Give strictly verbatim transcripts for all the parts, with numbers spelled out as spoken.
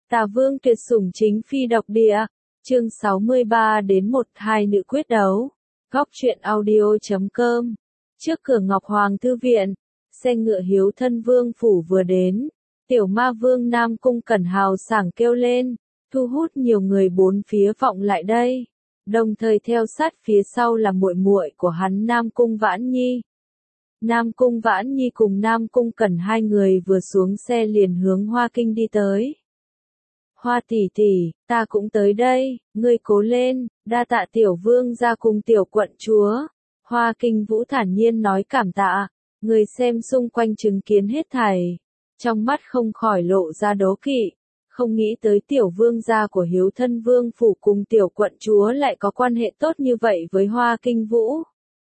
Tà Vương tuyệt sủng chính phi độc địa, chương sáu mươi ba đến mười hai nữ quyết đấu. Góc truyện audio chấm com. Trước cửa Ngọc Hoàng Thư Viện, xe ngựa Hiếu Thân Vương phủ vừa đến, tiểu ma vương Nam Cung Cẩn hào sảng kêu lên, thu hút nhiều người bốn phía vọng lại đây. Đồng thời theo sát phía sau là muội muội của hắn Nam Cung Vãn Nhi. Nam Cung Vãn Nhi cùng Nam Cung Cẩn hai người vừa xuống xe liền hướng Hoa Kinh đi tới. Hoa tỷ tỷ, ta cũng tới đây, ngươi cố lên, đa tạ tiểu vương gia cùng tiểu quận chúa. Hoa Kinh Vũ thản nhiên nói cảm tạ, người xem xung quanh chứng kiến hết thảy, trong mắt không khỏi lộ ra đố kỵ, không nghĩ tới tiểu vương gia của Hiếu Thân Vương phủ cùng tiểu quận chúa lại có quan hệ tốt như vậy với Hoa Kinh Vũ.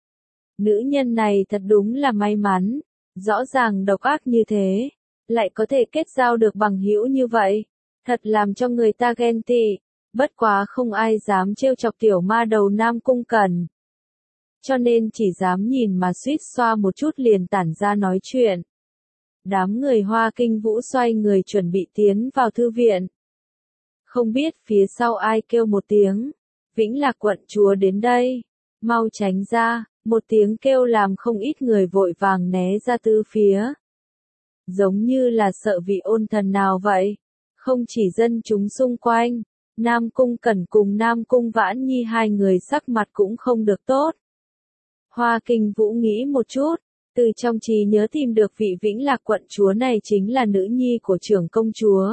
Nữ nhân này thật đúng là may mắn, rõ ràng độc ác như thế, lại có thể kết giao được bằng hữu như vậy. Thật làm cho người ta ghen tị, bất quá không ai dám trêu chọc tiểu ma đầu Nam Cung Cẩn. Cho nên chỉ dám nhìn mà suýt xoa một chút liền tản ra nói chuyện. Đám người Hoa Kinh Vũ xoay người chuẩn bị tiến vào thư viện. Không biết phía sau ai kêu một tiếng, Vĩnh Lạc quận chúa đến đây, mau tránh ra, một tiếng kêu làm không ít người vội vàng né ra tứ phía. Giống như là sợ vị ôn thần nào vậy. Không chỉ dân chúng xung quanh, Nam Cung Cẩn cùng Nam Cung Vãn Nhi hai người sắc mặt cũng không được tốt. Hoa Kinh Vũ nghĩ một chút, từ trong trí nhớ tìm được vị Vĩnh Lạc quận chúa này chính là nữ nhi của trưởng công chúa.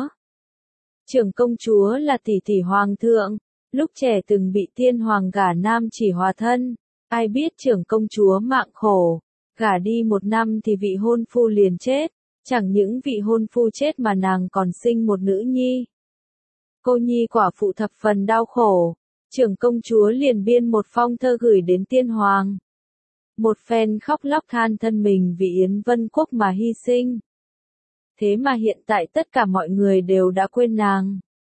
Trưởng công chúa là tỷ tỷ hoàng thượng, lúc trẻ từng bị tiên hoàng gả Nam Chỉ hòa thân, ai biết trưởng công chúa mạng khổ, gả đi một năm thì vị hôn phu liền chết. Chẳng những vị hôn phu chết mà nàng còn sinh một nữ nhi. Cô nhi quả phụ thập phần đau khổ, trưởng công chúa liền biên một phong thơ gửi đến tiên hoàng. Một phen khóc lóc than thân mình vì Yến Vân Quốc mà hy sinh. Thế mà hiện tại tất cả mọi người đều đã quên nàng.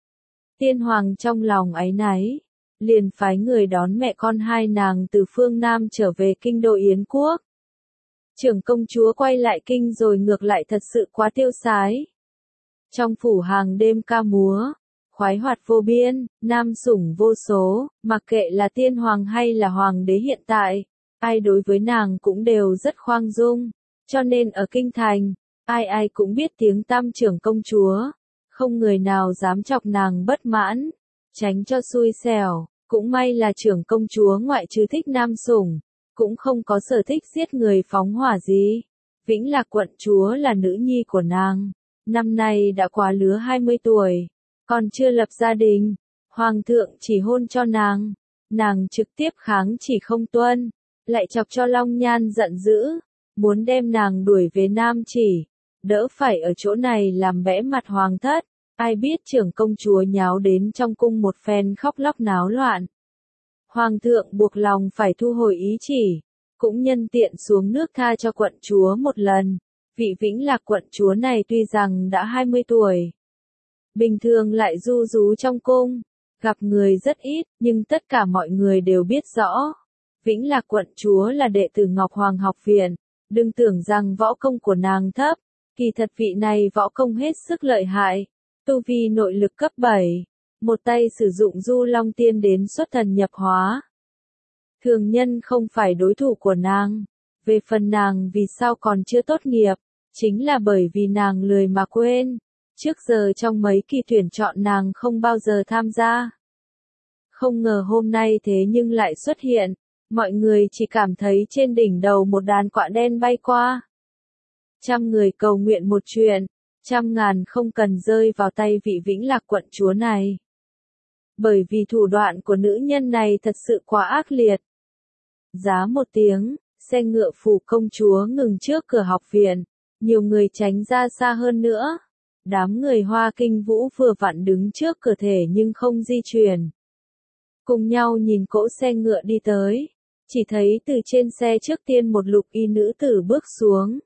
Tiên hoàng trong lòng áy náy, liền phái người đón mẹ con hai nàng từ phương Nam trở về kinh đô Yến Quốc. Trưởng công chúa quay lại kinh rồi ngược lại thật sự quá tiêu sái. Trong phủ hàng đêm ca múa, khoái hoạt vô biên, nam sủng vô số, mặc kệ là tiên hoàng hay là hoàng đế hiện tại, ai đối với nàng cũng đều rất khoan dung, cho nên ở kinh thành, ai ai cũng biết tiếng tăm trưởng công chúa, không người nào dám chọc nàng bất mãn, tránh cho xui xẻo, cũng may là trưởng công chúa ngoại trừ thích nam sủng. Cũng không có sở thích giết người phóng hỏa gì. Vĩnh Lạc quận chúa là nữ nhi của nàng, năm nay đã quá lứa hai mươi tuổi, còn chưa lập gia đình, hoàng thượng chỉ hôn cho nàng, nàng trực tiếp kháng chỉ không tuân, lại chọc cho Long Nhan giận dữ, muốn đem nàng đuổi về Nam Chỉ, đỡ phải ở chỗ này làm bẽ mặt hoàng thất, ai biết trưởng công chúa nháo đến trong cung một phen khóc lóc náo loạn. Hoàng thượng buộc lòng phải thu hồi ý chỉ, cũng nhân tiện xuống nước tha cho quận chúa một lần. Vị Vĩnh Lạc quận chúa này tuy rằng đã hai mươi tuổi, bình thường lại du rú trong cung, gặp người rất ít, nhưng tất cả mọi người đều biết rõ. Vĩnh Lạc quận chúa là đệ tử Ngọc Hoàng học viện, đừng tưởng rằng võ công của nàng thấp, kỳ thật vị này võ công hết sức lợi hại, tu vi nội lực cấp bảy. Một tay sử dụng Du Long Tiên đến xuất thần nhập hóa. Thường nhân không phải đối thủ của nàng. Về phần nàng vì sao còn chưa tốt nghiệp, chính là bởi vì nàng lười mà quên. Trước giờ trong mấy kỳ tuyển chọn nàng không bao giờ tham gia. Không ngờ hôm nay thế nhưng lại xuất hiện, mọi người chỉ cảm thấy trên đỉnh đầu một đàn quạ đen bay qua. Trăm người cầu nguyện một chuyện, trăm ngàn không cần rơi vào tay vị Vĩnh Lạc quận chúa này. Bởi vì thủ đoạn của nữ nhân này thật sự quá ác liệt. Giá một tiếng, xe ngựa phủ công chúa ngừng trước cửa học viện, nhiều người tránh ra xa hơn nữa. Đám người Hoa Kinh Vũ vừa vặn đứng trước cửa thể nhưng không di chuyển. Cùng nhau nhìn cỗ xe ngựa đi tới, chỉ thấy từ trên xe trước tiên một lục y nữ tử bước xuống.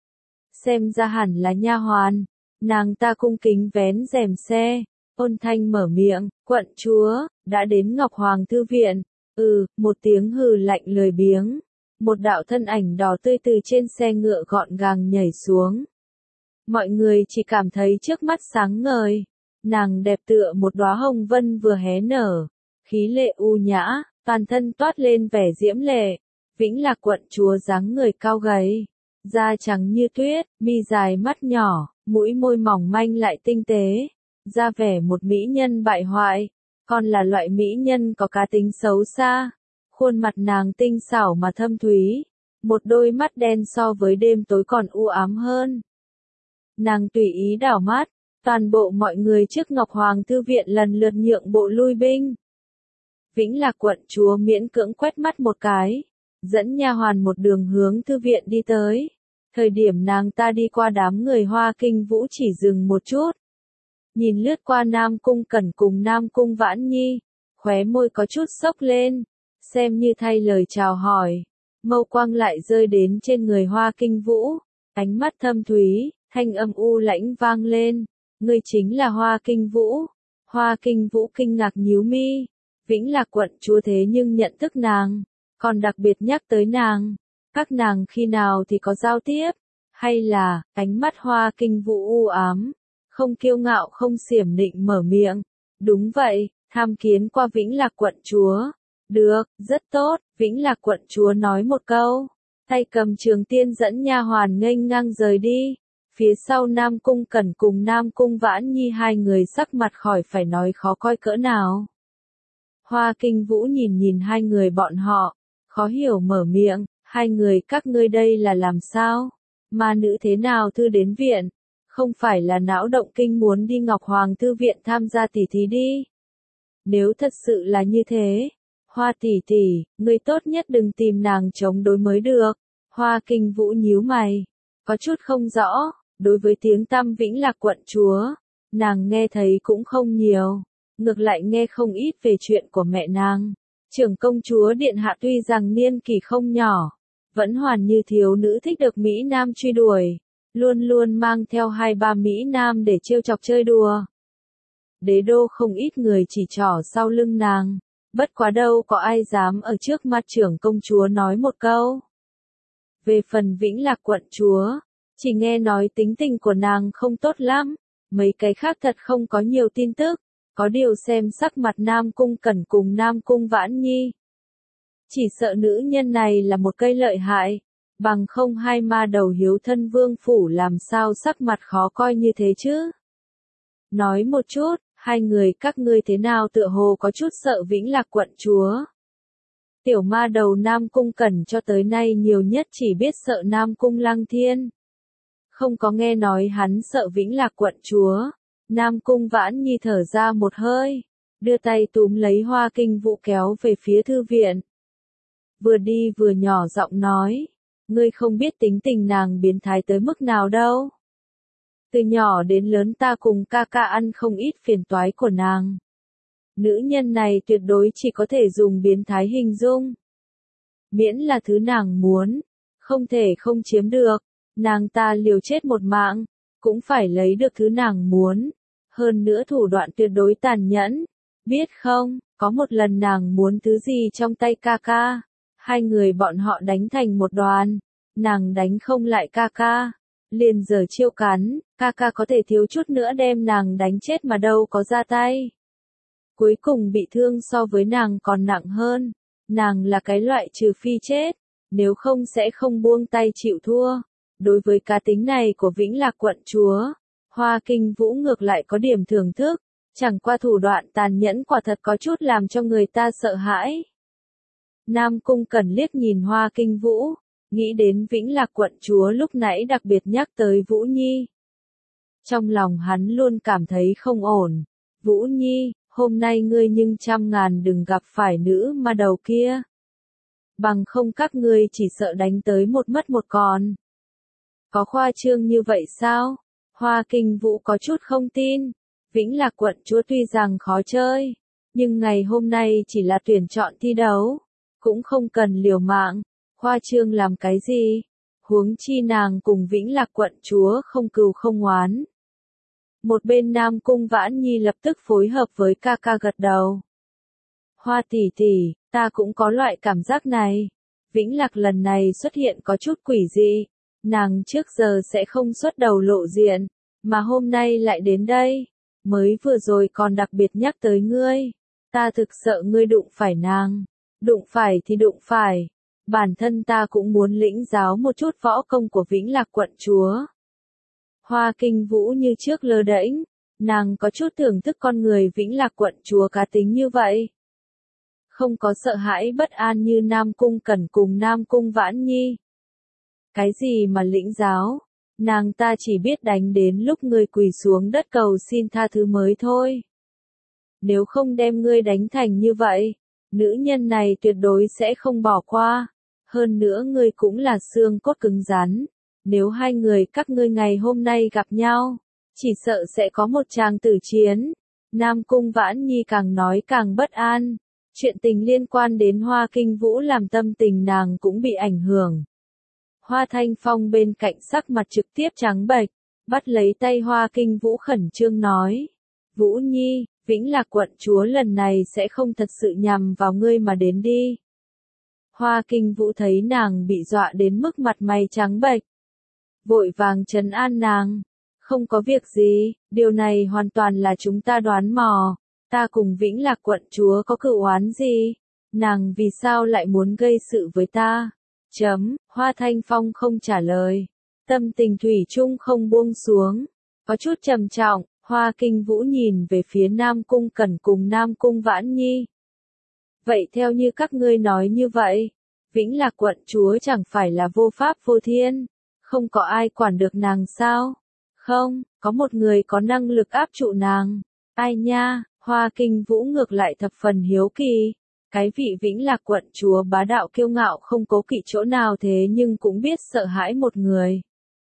Xem ra hẳn là nha hoàn, nàng ta cung kính vén rèm xe. Ôn thanh mở miệng, quận chúa, đã đến Ngọc Hoàng Thư Viện, ừ, một tiếng hừ lạnh lười biếng, một đạo thân ảnh đỏ tươi từ trên xe ngựa gọn gàng nhảy xuống. Mọi người chỉ cảm thấy trước mắt sáng ngời, Nàng đẹp tựa một đóa hồng vân vừa hé nở, khí lệ u nhã, toàn thân toát lên vẻ diễm lệ. Vĩnh Lạc quận chúa dáng người cao gầy, da trắng như tuyết, mi dài mắt nhỏ, mũi môi mỏng manh lại tinh tế, ra vẻ một mỹ nhân bại hoại, còn là loại mỹ nhân có cá tính xấu xa. Khuôn mặt nàng tinh xảo mà thâm thúy, một đôi mắt đen so với đêm tối còn u ám hơn. Nàng tùy ý đảo mắt, toàn bộ mọi người trước Ngọc Hoàng Thư Viện lần lượt nhượng bộ lui binh. Vĩnh Lạc quận chúa miễn cưỡng quét mắt một cái, dẫn nha hoàn một đường hướng thư viện đi tới. Thời điểm nàng ta đi qua đám người Hoa Kinh Vũ chỉ dừng một chút. Nhìn lướt qua Nam Cung Cẩn cùng Nam Cung Vãn Nhi, khóe môi có chút sốc lên, xem như thay lời chào hỏi. Mâu quang lại rơi đến trên người Hoa Kinh Vũ, ánh mắt thâm thúy, thanh âm u lãnh vang lên. Ngươi chính là Hoa Kinh Vũ. Hoa Kinh Vũ kinh ngạc nhíu mi. Vĩnh Lạc quận chúa thế nhưng nhận thức nàng, còn đặc biệt nhắc tới nàng. Các nàng khi nào thì có giao tiếp, hay là, ánh mắt Hoa Kinh Vũ u ám, không kiêu ngạo không xiểm nịnh mở miệng. Đúng vậy, tham kiến qua Vĩnh Lạc quận chúa. Được, rất tốt, Vĩnh Lạc quận chúa nói một câu, tay cầm trường tiên dẫn nha hoàn nghênh ngang rời đi. Phía sau Nam Cung Cẩn cùng Nam Cung Vãn Nhi hai người sắc mặt khỏi phải nói khó coi cỡ nào. Hoa Kinh Vũ nhìn nhìn hai người bọn họ, khó hiểu mở miệng, hai người các ngươi đây là làm sao? Ma nữ thế nào thư đến viện? Không phải là não động kinh muốn đi Ngọc Hoàng Thư Viện tham gia tỉ thí đi? Nếu thật sự là như thế, Hoa tỷ tỷ, ngươi tốt nhất đừng tìm nàng chống đối mới được. Hoa Kinh Vũ nhíu mày, có chút không rõ, đối với tiếng tăm Vĩnh Lạc quận chúa, nàng nghe thấy cũng không nhiều, ngược lại nghe không ít về chuyện của mẹ nàng. Trưởng công chúa điện hạ tuy rằng niên kỷ không nhỏ, vẫn hoàn như thiếu nữ thích được Mỹ Nam truy đuổi, luôn luôn mang theo hai ba Mỹ Nam để trêu chọc chơi đùa. Đế đô không ít người chỉ trỏ sau lưng nàng, bất quá đâu có ai dám ở trước mặt trưởng công chúa nói một câu. Về phần Vĩnh Lạc quận chúa, chỉ nghe nói tính tình của nàng không tốt lắm, mấy cái khác thật không có nhiều tin tức, có điều xem sắc mặt Nam Cung Cẩn cùng Nam Cung Vãn Nhi. Chỉ sợ nữ nhân này là một cây lợi hại, bằng không hai ma đầu hiếu thân vương phủ làm sao sắc mặt khó coi như thế chứ. Nói một chút, hai người các ngươi thế nào tựa hồ có chút sợ Vĩnh Lạc quận chúa. Tiểu ma đầu Nam Cung Cẩn cho tới nay nhiều nhất chỉ biết sợ Nam Cung Lăng Thiên. Không có nghe nói hắn sợ Vĩnh Lạc quận chúa. Nam Cung Vãn Nhi thở ra một hơi, đưa tay túm lấy Hoa Kinh Vũ kéo về phía thư viện. Vừa đi vừa nhỏ giọng nói, ngươi không biết tính tình nàng biến thái tới mức nào đâu. Từ nhỏ đến lớn ta cùng ca ca ăn không ít phiền toái của nàng. Nữ nhân này tuyệt đối chỉ có thể dùng biến thái hình dung. Miễn là thứ nàng muốn, không thể không chiếm được, nàng ta liều chết một mạng, cũng phải lấy được thứ nàng muốn. Hơn nữa thủ đoạn tuyệt đối tàn nhẫn. Biết không, có một lần nàng muốn thứ gì trong tay ca ca. Hai người bọn họ đánh thành một đoàn. Nàng đánh không lại ca ca. Liền giờ chiêu cắn, ca ca có thể thiếu chút nữa đem nàng đánh chết mà đâu có ra tay. Cuối cùng bị thương so với nàng còn nặng hơn. Nàng là cái loại trừ phi chết, nếu không sẽ không buông tay chịu thua. Đối với cá tính này của Vĩnh Lạc quận chúa, Hoa Kinh Vũ ngược lại có điểm thưởng thức, chẳng qua thủ đoạn tàn nhẫn quả thật có chút làm cho người ta sợ hãi. Nam Cung Cẩn liếc nhìn Hoa Kinh Vũ, nghĩ đến Vĩnh Lạc quận chúa lúc nãy đặc biệt nhắc tới Vũ Nhi. Trong lòng hắn luôn cảm thấy không ổn. Vũ Nhi, hôm nay ngươi nhưng trăm ngàn đừng gặp phải nữ ma đầu kia. Bằng không các ngươi chỉ sợ đánh tới một mất một còn. Có khoa trương như vậy sao? Hoa Kinh Vũ có chút không tin. Vĩnh Lạc quận chúa tuy rằng khó chơi, nhưng ngày hôm nay chỉ là tuyển chọn thi đấu, cũng không cần liều mạng. Khoa trương làm cái gì? Huống chi nàng cùng Vĩnh Lạc quận chúa không cừu không oán. Một bên Nam Cung Vãn Nhi lập tức phối hợp với ca ca gật đầu. Hoa tỷ tỷ, ta cũng có loại cảm giác này. Vĩnh Lạc lần này xuất hiện có chút quỷ dị. Nàng trước giờ sẽ không xuất đầu lộ diện, mà hôm nay lại đến đây. mới vừa rồi còn đặc biệt nhắc tới ngươi. Ta thực sợ ngươi đụng phải nàng. Đụng phải thì đụng phải. Bản thân ta cũng muốn lĩnh giáo một chút võ công của Vĩnh Lạc quận chúa. Hoa Kinh Vũ như trước lơ đễnh, nàng có chút thưởng thức con người Vĩnh Lạc quận chúa cá tính như vậy. Không có sợ hãi bất an như Nam Cung Cẩn cùng Nam Cung Vãn Nhi. Cái gì mà lĩnh giáo, nàng ta chỉ biết đánh đến lúc ngươi quỳ xuống đất cầu xin tha thứ mới thôi. Nếu không đem ngươi đánh thành như vậy, nữ nhân này tuyệt đối sẽ không bỏ qua. Hơn nữa ngươi cũng là xương cốt cứng rắn. Nếu hai người các ngươi ngày hôm nay gặp nhau, chỉ sợ sẽ có một tràng tử chiến. Nam Cung Vãn Nhi càng nói càng bất an. Chuyện tình liên quan đến Hoa Kinh Vũ làm tâm tình nàng cũng bị ảnh hưởng. Hoa Thanh Phong bên cạnh sắc mặt trực tiếp trắng bệch, bắt lấy tay Hoa Kinh Vũ khẩn trương nói. Vũ Nhi, Vĩnh Lạc quận chúa lần này sẽ không thật sự nhằm vào ngươi mà đến đi. Hoa Kinh Vũ thấy nàng bị dọa đến mức mặt mày trắng bệch. Vội vàng trấn an nàng. Không có việc gì, điều này hoàn toàn là chúng ta đoán mò. Ta cùng Vĩnh Lạc quận chúa có cựu oán gì? Nàng vì sao lại muốn gây sự với ta? Chấm, Hoa Thanh Phong không trả lời. Tâm tình thủy chung không buông xuống. Có chút trầm trọng, Hoa Kinh Vũ nhìn về phía Nam Cung Cẩn cùng Nam Cung Vãn Nhi. Vậy theo như các ngươi nói như vậy, Vĩnh Lạc quận chúa chẳng phải là vô pháp vô thiên, không có ai quản được nàng sao? Không, có một người có năng lực áp trụ nàng. Ai nha? Hoa Kinh Vũ ngược lại thập phần hiếu kỳ. Cái vị Vĩnh Lạc quận chúa bá đạo kiêu ngạo không cố kỵ chỗ nào thế nhưng cũng biết sợ hãi một người.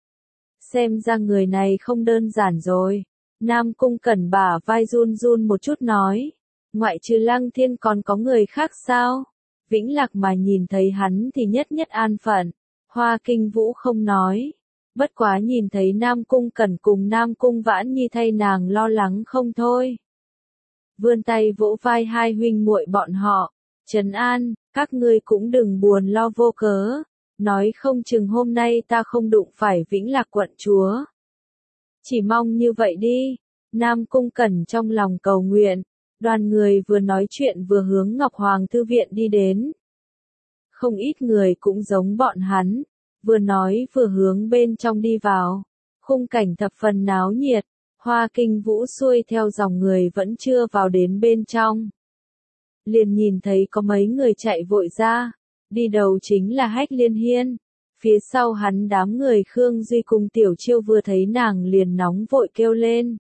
Xem ra người này không đơn giản rồi. Nam Cung Cẩn bả vai run run một chút nói. Ngoại trừ Lăng Thiên còn có người khác sao? Vĩnh Lạc mà nhìn thấy hắn thì nhất nhất an phận. Hoa Kinh Vũ không nói. Bất quá nhìn thấy Nam Cung Cẩn cùng Nam Cung Vãn Nhi thay nàng lo lắng không thôi. Vươn tay vỗ vai hai huynh muội bọn họ. Trấn an, các ngươi cũng đừng buồn lo vô cớ. Nói không chừng hôm nay ta không đụng phải Vĩnh Lạc quận chúa. Chỉ mong như vậy đi. Nam Cung Cẩn trong lòng cầu nguyện. Đoàn người vừa nói chuyện vừa hướng Ngọc Hoàng Thư Viện đi đến. Không ít người cũng giống bọn hắn. Vừa nói vừa hướng bên trong đi vào. Khung cảnh thập phần náo nhiệt. Hoa Kinh Vũ xuôi theo dòng người vẫn chưa vào đến bên trong. Liền nhìn thấy có mấy người chạy vội ra. Đi đầu chính là Hách Liên Hiên. Phía sau hắn đám người Khương Duy cùng Tiểu Chiêu vừa thấy nàng liền nóng vội kêu lên.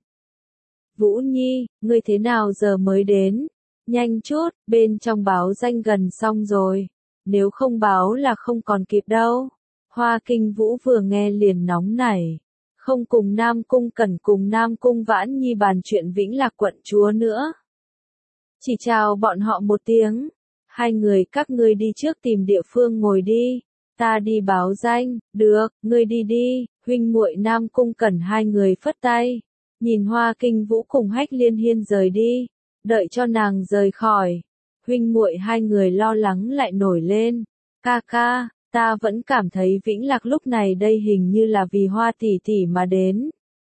Vũ Nhi, ngươi thế nào giờ mới đến? Nhanh chút, bên trong báo danh gần xong rồi. Nếu không báo là không còn kịp đâu. Hoa Kinh Vũ vừa nghe liền nóng nảy. Không cùng Nam Cung Cẩn cùng Nam Cung Vãn Nhi bàn chuyện Vĩnh Lạc quận chúa nữa. Chỉ chào bọn họ một tiếng. Hai người các ngươi đi trước tìm địa phương ngồi đi. Ta đi báo danh. Được, ngươi đi đi. Huynh muội Nam Cung Cẩn hai người phất tay. Nhìn Hoa Kinh Vũ cùng Hách Liên Hiên rời đi. Đợi cho nàng rời khỏi. Huynh muội hai người lo lắng lại nổi lên. Ca ca, ta vẫn cảm thấy Vĩnh Lạc lúc này đây hình như là vì Hoa tỷ tỷ mà đến.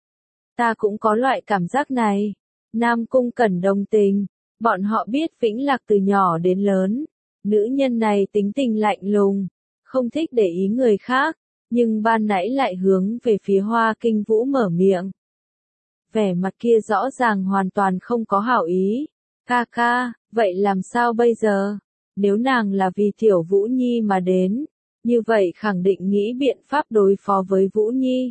Ta cũng có loại cảm giác này. Nam Cung Cẩn đồng tình. Bọn họ biết Vĩnh Lạc từ nhỏ đến lớn. Nữ nhân này tính tình lạnh lùng. Không thích để ý người khác. Nhưng ban nãy lại hướng về phía Hoa Kinh Vũ mở miệng. Vẻ mặt kia rõ ràng hoàn toàn không có hảo ý. Ca ca, vậy làm sao bây giờ? Nếu nàng là vì Tiểu Vũ Nhi mà đến, như vậy khẳng định nghĩ biện pháp đối phó với Vũ Nhi.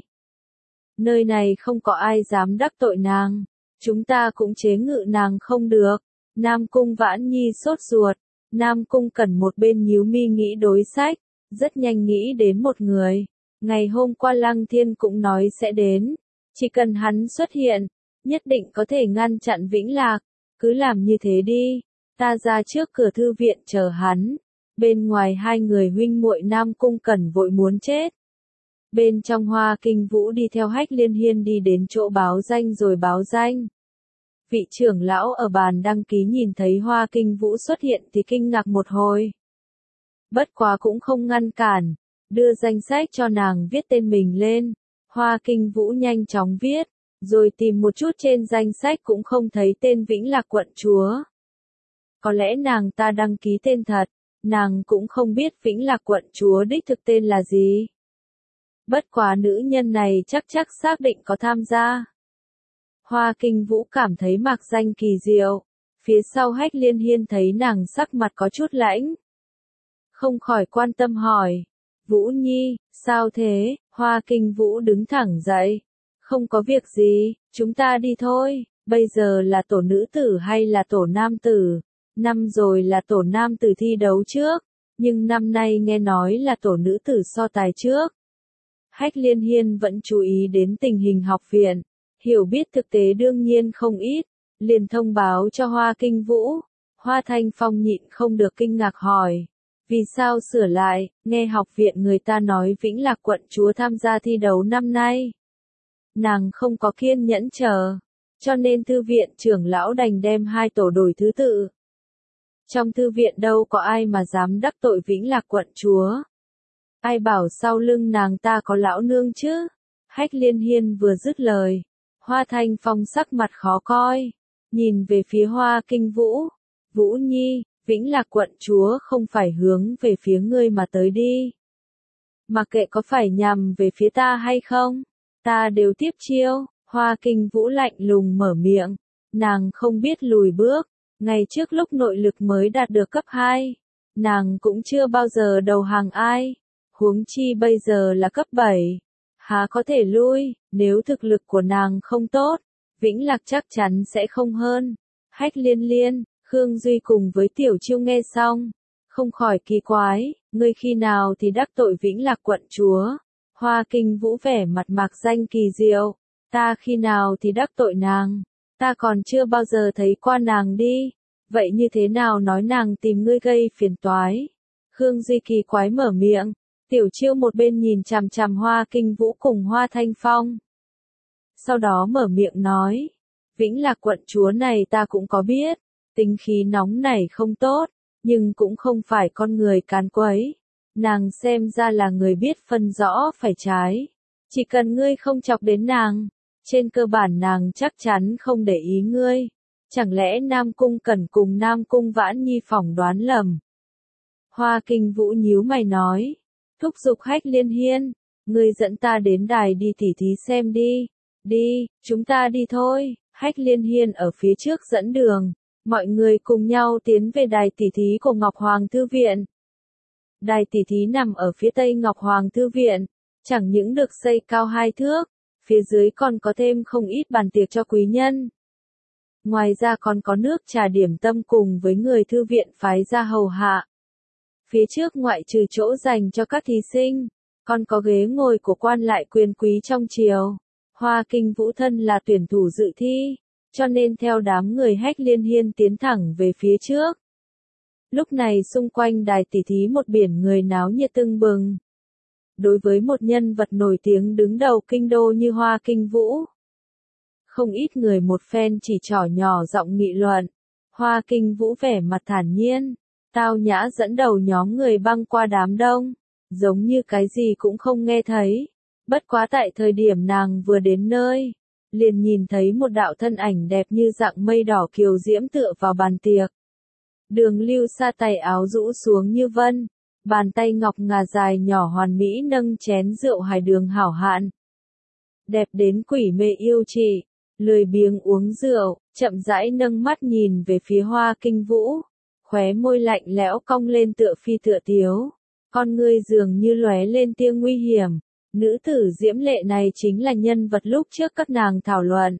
Nơi này không có ai dám đắc tội nàng, chúng ta cũng chế ngự nàng không được. Nam Cung Vãn Nhi sốt ruột, Nam Cung Cẩn một bên nhíu mi nghĩ đối sách, rất nhanh nghĩ đến một người. Ngày hôm qua Lăng Thiên cũng nói sẽ đến, chỉ cần hắn xuất hiện, nhất định có thể ngăn chặn Vĩnh Lạc. Cứ làm như thế đi, ta ra trước cửa thư viện chờ hắn. Bên ngoài hai người huynh muội Nam Cung Cẩn vội muốn chết. Bên trong Hoa Kinh Vũ đi theo Hách Liên Hiên đi đến chỗ báo danh rồi báo danh. Vị trưởng lão ở bàn đăng ký nhìn thấy Hoa Kinh Vũ xuất hiện thì kinh ngạc một hồi. Bất quá cũng không ngăn cản, đưa danh sách cho nàng viết tên mình lên. Hoa Kinh Vũ nhanh chóng viết, Rồi tìm một chút trên danh sách cũng không thấy tên Vĩnh Lạc quận chúa. Có lẽ nàng ta đăng ký tên thật, nàng cũng không biết Vĩnh Lạc quận chúa đích thực tên là gì. Bất quá nữ nhân này chắc chắc xác định có tham gia. Hoa Kinh Vũ cảm thấy mạc danh kỳ diệu, phía sau Hách Liên Hiên thấy nàng sắc mặt có chút lãnh. Không khỏi quan tâm hỏi, Vũ Nhi, sao thế? Hoa Kinh Vũ đứng thẳng dậy, không có việc gì, chúng ta đi thôi, bây giờ là tổ nữ tử hay là tổ nam tử? Năm rồi là tổ nam tử thi đấu trước, nhưng năm nay nghe nói là tổ nữ tử so tài trước. Hách Liên Hiên vẫn chú ý đến tình hình học viện, hiểu biết thực tế đương nhiên không ít, liền thông báo cho Hoa Kinh Vũ. Hoa Thanh Phong nhịn không được kinh ngạc hỏi, vì sao sửa lại, nghe học viện người ta nói Vĩnh Lạc quận chúa tham gia thi đấu năm nay. Nàng không có kiên nhẫn chờ, cho nên thư viện trưởng lão đành đem hai tổ đổi thứ tự. Trong thư viện đâu có ai mà dám đắc tội Vĩnh Lạc quận chúa. Ai bảo sau lưng nàng ta có lão nương chứ? Hách Liên Hiên vừa dứt lời, Hoa Thanh Phong sắc mặt khó coi, nhìn về phía Hoa Kinh Vũ. Vũ Nhi, Vĩnh Lạc quận chúa không phải hướng về phía ngươi mà tới đi. Mặc kệ có phải nhằm về phía ta hay không, ta đều tiếp chiêu. Hoa Kinh Vũ lạnh lùng mở miệng, nàng không biết lùi bước. Ngày trước lúc nội lực mới đạt được cấp hai, nàng cũng chưa bao giờ đầu hàng ai, huống chi bây giờ là cấp bảy, há có thể lui, nếu thực lực của nàng không tốt, Vĩnh Lạc chắc chắn sẽ không hơn. Hách Liên Liên, Khương Duy cùng với Tiểu Chiêu nghe xong, không khỏi kỳ quái, ngươi khi nào thì đắc tội Vĩnh Lạc quận chúa? Hoa Kinh Vũ vẻ mặt mạc danh kỳ diệu, ta khi nào thì đắc tội nàng? Ta còn chưa bao giờ thấy qua nàng đi, vậy như thế nào nói nàng tìm ngươi gây phiền toái? Khương Duy kỳ quái mở miệng, Tiểu Chiêu một bên nhìn chằm chằm Hoa Kinh Vũ cùng Hoa Thanh Phong. Sau đó mở miệng nói, Vĩnh Lạc quận chúa này ta cũng có biết, tính khí nóng nảy không tốt, nhưng cũng không phải con người càn quấy. Nàng xem ra là người biết phân rõ phải trái. Chỉ cần ngươi không chọc đến nàng, trên cơ bản nàng chắc chắn không để ý ngươi. Chẳng lẽ Nam Cung Cẩn cùng Nam Cung Vãn Nhi phỏng đoán lầm? Hoa Kinh Vũ nhíu mày nói, thúc giục Hách Liên Hiên, ngươi dẫn ta đến đài đi tỉ thí xem đi. Đi, chúng ta đi thôi. Hách Liên Hiên ở phía trước dẫn đường, mọi người cùng nhau tiến về đài tỉ thí của Ngọc Hoàng Thư Viện. Đài tỉ thí nằm ở phía tây Ngọc Hoàng Thư Viện, chẳng những được xây cao hai thước, phía dưới còn có thêm không ít bàn tiệc cho quý nhân. Ngoài ra còn có nước trà điểm tâm cùng với người thư viện phái ra hầu hạ. Phía trước ngoại trừ chỗ dành cho các thí sinh, còn có ghế ngồi của quan lại quyền quý trong triều. Hoa Kinh Vũ thân là tuyển thủ dự thi, cho nên theo đám người Hách Liên Hiên tiến thẳng về phía trước. Lúc này xung quanh đài tỉ thí một biển người náo nhiệt tưng bừng. Đối với một nhân vật nổi tiếng đứng đầu kinh đô như Hoa Kinh Vũ, không ít người một phen chỉ trỏ nhỏ giọng nghị luận. Hoa Kinh Vũ vẻ mặt thản nhiên, tao nhã dẫn đầu nhóm người băng qua đám đông, giống như cái gì cũng không nghe thấy. Bất quá tại thời điểm nàng vừa đến nơi, liền nhìn thấy một đạo thân ảnh đẹp như dạng mây đỏ kiều diễm tựa vào bàn tiệc. Đường Lưu Sa tay áo rũ xuống như vân, bàn tay ngọc ngà dài nhỏ hoàn mỹ nâng chén rượu hải đường hảo hạn. Đẹp đến quỷ mê yêu chị, lười biếng uống rượu, chậm rãi nâng mắt nhìn về phía Hoa Kinh Vũ, khóe môi lạnh lẽo cong lên tựa phi tựa tiếu, con ngươi dường như lóe lên tia nguy hiểm. Nữ tử diễm lệ này chính là nhân vật lúc trước các nàng thảo luận.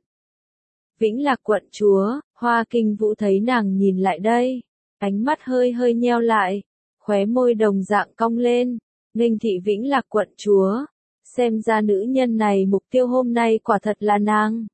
Vĩnh Lạc quận chúa, Hoa Kinh Vũ thấy nàng nhìn lại đây, ánh mắt hơi hơi nheo lại, khóe môi đồng dạng cong lên, nghênh thị Vĩnh Lạc quận chúa, xem ra nữ nhân này mục tiêu hôm nay quả thật là nàng.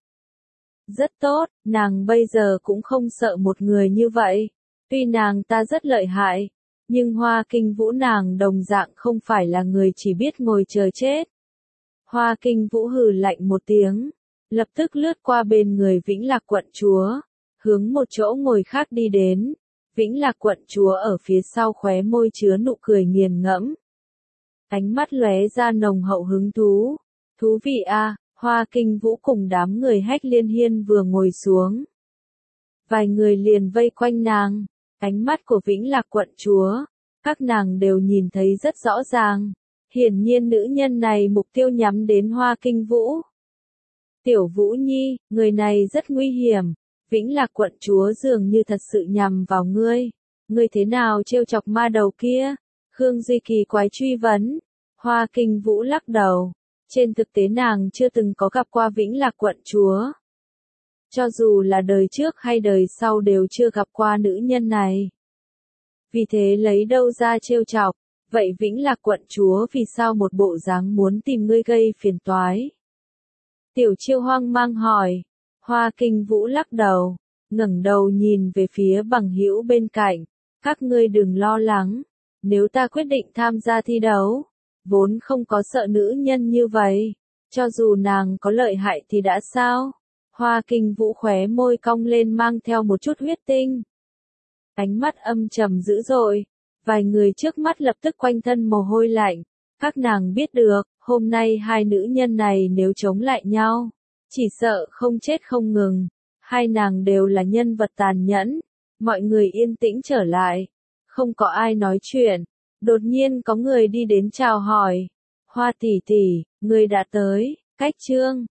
Rất tốt, nàng bây giờ cũng không sợ một người như vậy, tuy nàng ta rất lợi hại, nhưng Hoa Kinh Vũ nàng đồng dạng không phải là người chỉ biết ngồi chờ chết. Hoa Kinh Vũ hừ lạnh một tiếng, lập tức lướt qua bên người Vĩnh Lạc quận chúa, hướng một chỗ ngồi khác đi đến. Vĩnh Lạc quận chúa ở phía sau khóe môi chứa nụ cười nghiền ngẫm. Ánh mắt lóe ra nồng hậu hứng thú. Thú vị à, Hoa Kinh Vũ cùng đám người Hách Liên Hiên vừa ngồi xuống. Vài người liền vây quanh nàng, ánh mắt của Vĩnh Lạc quận chúa, các nàng đều nhìn thấy rất rõ ràng. Hiển nhiên nữ nhân này mục tiêu nhắm đến Hoa Kinh Vũ. Tiểu Vũ Nhi, người này rất nguy hiểm, Vĩnh Lạc quận chúa dường như thật sự nhằm vào ngươi. Ngươi thế nào trêu chọc ma đầu kia? Khương Duy kỳ quái truy vấn. Hoa Kinh Vũ lắc đầu. Trên thực tế nàng chưa từng có gặp qua Vĩnh Lạc quận chúa. Cho dù là đời trước hay đời sau đều chưa gặp qua nữ nhân này. Vì thế lấy đâu ra trêu chọc, vậy Vĩnh Lạc quận chúa vì sao một bộ dáng muốn tìm ngươi gây phiền toái? Tiểu Chiêu hoang mang hỏi. Hoa Kinh Vũ lắc đầu, ngẩng đầu nhìn về phía bằng hữu bên cạnh. Các ngươi đừng lo lắng, nếu ta quyết định tham gia thi đấu, vốn không có sợ nữ nhân như vậy, cho dù nàng có lợi hại thì đã sao? Hoa Kinh Vũ khóe môi cong lên mang theo một chút huyết tinh. Ánh mắt âm trầm dữ dội, vài người trước mắt lập tức quanh thân mồ hôi lạnh. Các nàng biết được, hôm nay hai nữ nhân này nếu chống lại nhau, chỉ sợ không chết không ngừng. Hai nàng đều là nhân vật tàn nhẫn. Mọi người yên tĩnh trở lại, không có ai nói chuyện. Đột nhiên có người đi đến chào hỏi. Hoa tỷ tỷ, người đã tới, cách chương